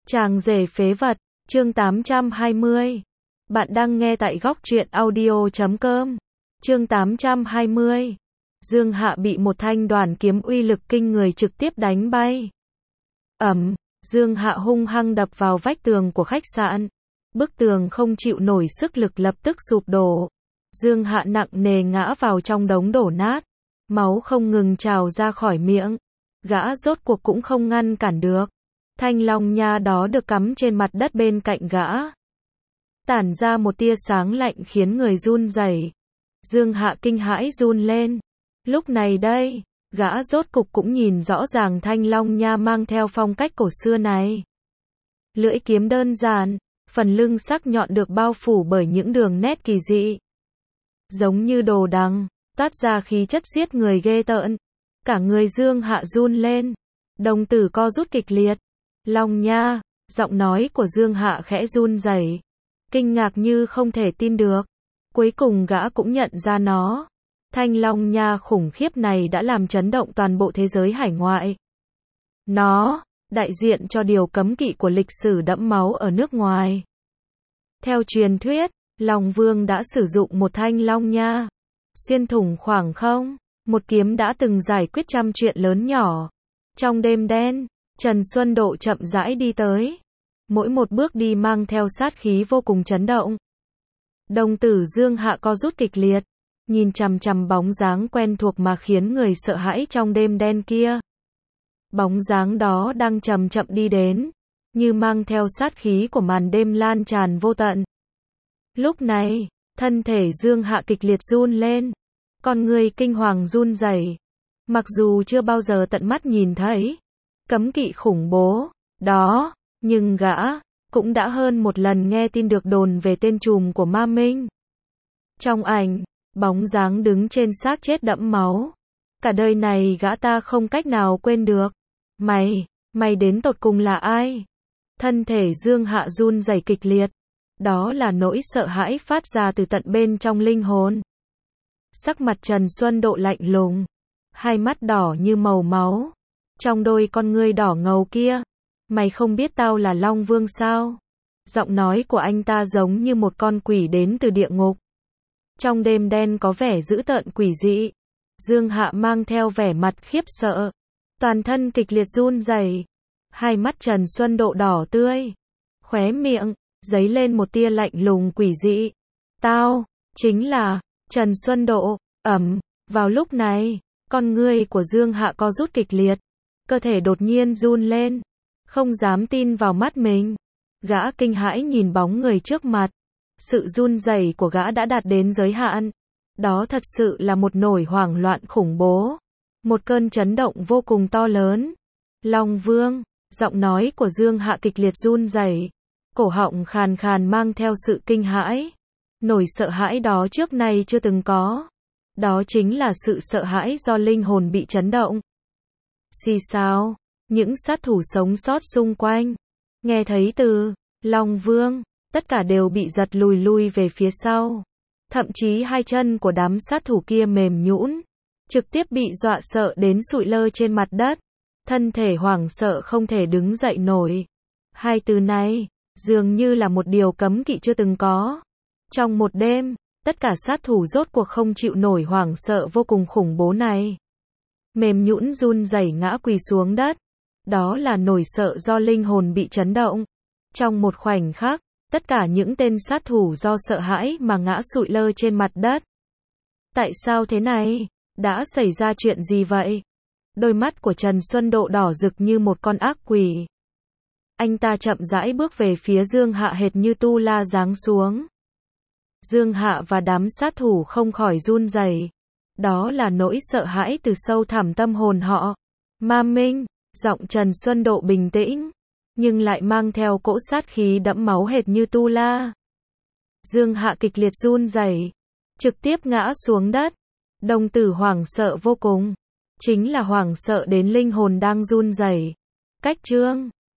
Chàng rể phế vật, chương 820. Bạn đang nghe tại góc truyện audio.com. Chương 820. Dương Hạ bị một thanh đoàn kiếm uy lực kinh người trực tiếp đánh bay. Dương Hạ hung hăng đập vào vách tường của khách sạn. Bức tường không chịu nổi sức lực lập tức sụp đổ. Dương Hạ nặng nề ngã vào trong đống đổ nát. Máu không ngừng trào ra khỏi miệng. Gã rốt cuộc cũng không ngăn cản được. Thanh long nha đó được cắm trên mặt đất bên cạnh gã. Tản ra một tia sáng lạnh khiến người run rẩy. Dương Hạ kinh hãi run lên. Lúc này đây, gã rốt cục cũng nhìn rõ ràng thanh long nha mang theo phong cách cổ xưa này. Lưỡi kiếm đơn giản, phần lưng sắc nhọn được bao phủ bởi những đường nét kỳ dị. Giống như đồ đằng, toát ra khí chất giết người ghê tợn. Cả người Dương Hạ run lên. Đồng tử co rút kịch liệt. Long nha, giọng nói của Dương Hạ khẽ run rẩy, kinh ngạc như không thể tin được. Cuối cùng gã cũng nhận ra nó. Thanh long nha khủng khiếp này đã làm chấn động toàn bộ thế giới hải ngoại. Nó đại diện cho điều cấm kỵ của lịch sử đẫm máu ở nước ngoài. Theo truyền thuyết, Long Vương đã sử dụng một thanh long nha xuyên thủng khoảng không, một kiếm đã từng giải quyết trăm chuyện lớn nhỏ. Trong đêm đen, Trần Xuân Độ chậm rãi đi tới. Mỗi một bước đi mang theo sát khí vô cùng chấn động. Đồng tử Dương Hạ co rút kịch liệt, nhìn chằm chằm bóng dáng quen thuộc mà khiến người sợ hãi trong đêm đen kia. Bóng dáng đó đang chậm chậm đi đến, như mang theo sát khí của màn đêm lan tràn vô tận. Lúc này, thân thể Dương Hạ kịch liệt run lên, con người kinh hoàng run rẩy. Mặc dù chưa bao giờ tận mắt nhìn thấy cấm kỵ khủng bố đó, nhưng gã cũng đã hơn một lần nghe tin được đồn về tên trùm của Ma Minh. Trong ảnh, bóng dáng đứng trên xác chết đẫm máu. Cả đời này gã ta không cách nào quên được. Mày đến tột cùng là ai? Thân thể Dương Hạ run rẩy kịch liệt. Đó là nỗi sợ hãi phát ra từ tận bên trong linh hồn. Sắc mặt Trần Xuân Độ lạnh lùng, hai mắt đỏ như màu máu. Trong đôi con ngươi đỏ ngầu kia, mày không biết tao là Long Vương sao? Giọng nói của anh ta giống như một con quỷ đến từ địa ngục. Trong đêm đen có vẻ dữ tợn quỷ dị. Dương Hạ mang theo vẻ mặt khiếp sợ, toàn thân kịch liệt run rẩy. Hai mắt Trần Xuân Độ đỏ tươi, khóe miệng dấy lên một tia lạnh lùng quỷ dị. Tao chính là Trần Xuân Độ. Vào lúc này, con ngươi của Dương Hạ co rút kịch liệt, cơ thể đột nhiên run lên, không dám tin vào mắt mình. Gã kinh hãi nhìn bóng người trước mặt. Sự run rẩy của gã đã đạt đến giới hạn. Đó thật sự là một nỗi hoảng loạn khủng bố. Một cơn chấn động vô cùng to lớn. Long Vương, giọng nói của Dương Hạ kịch liệt run rẩy, cổ họng khàn khàn mang theo sự kinh hãi. Nỗi sợ hãi đó trước nay chưa từng có. Đó chính là sự sợ hãi do linh hồn bị chấn động. Xì xào, những sát thủ sống sót xung quanh nghe thấy từ Long Vương, tất cả đều bị giật lùi về phía sau. Thậm chí hai chân của đám sát thủ kia mềm nhũn, trực tiếp bị dọa sợ đến sụi lơ trên mặt đất. Thân thể hoảng sợ không thể đứng dậy nổi. Hai từ này, dường như là một điều cấm kỵ chưa từng có. Trong một đêm, tất cả sát thủ rốt cuộc không chịu nổi hoảng sợ vô cùng khủng bố này. Mềm nhũn run rẩy ngã quỳ xuống đất. Đó là nỗi sợ do linh hồn bị chấn động. Trong một khoảnh khắc, tất cả những tên sát thủ do sợ hãi mà ngã sụi lơ trên mặt đất. Tại sao thế này? Đã xảy ra chuyện gì vậy? Đôi mắt của Trần Xuân Độ đỏ rực như một con ác quỷ. Anh ta chậm rãi bước về phía Dương Hạ hệt như tu la giáng xuống. Dương Hạ và đám sát thủ không khỏi run rẩy. Đó là nỗi sợ hãi từ sâu thẳm tâm hồn họ. Ma Minh, giọng Trần Xuân Độ bình tĩnh, nhưng lại mang theo cỗ sát khí đẫm máu hệt như tu la. Dương Hạ kịch liệt run rẩy, trực tiếp ngã xuống đất. Đồng tử hoảng sợ vô cùng, chính là hoảng sợ đến linh hồn đang run rẩy. Cách chương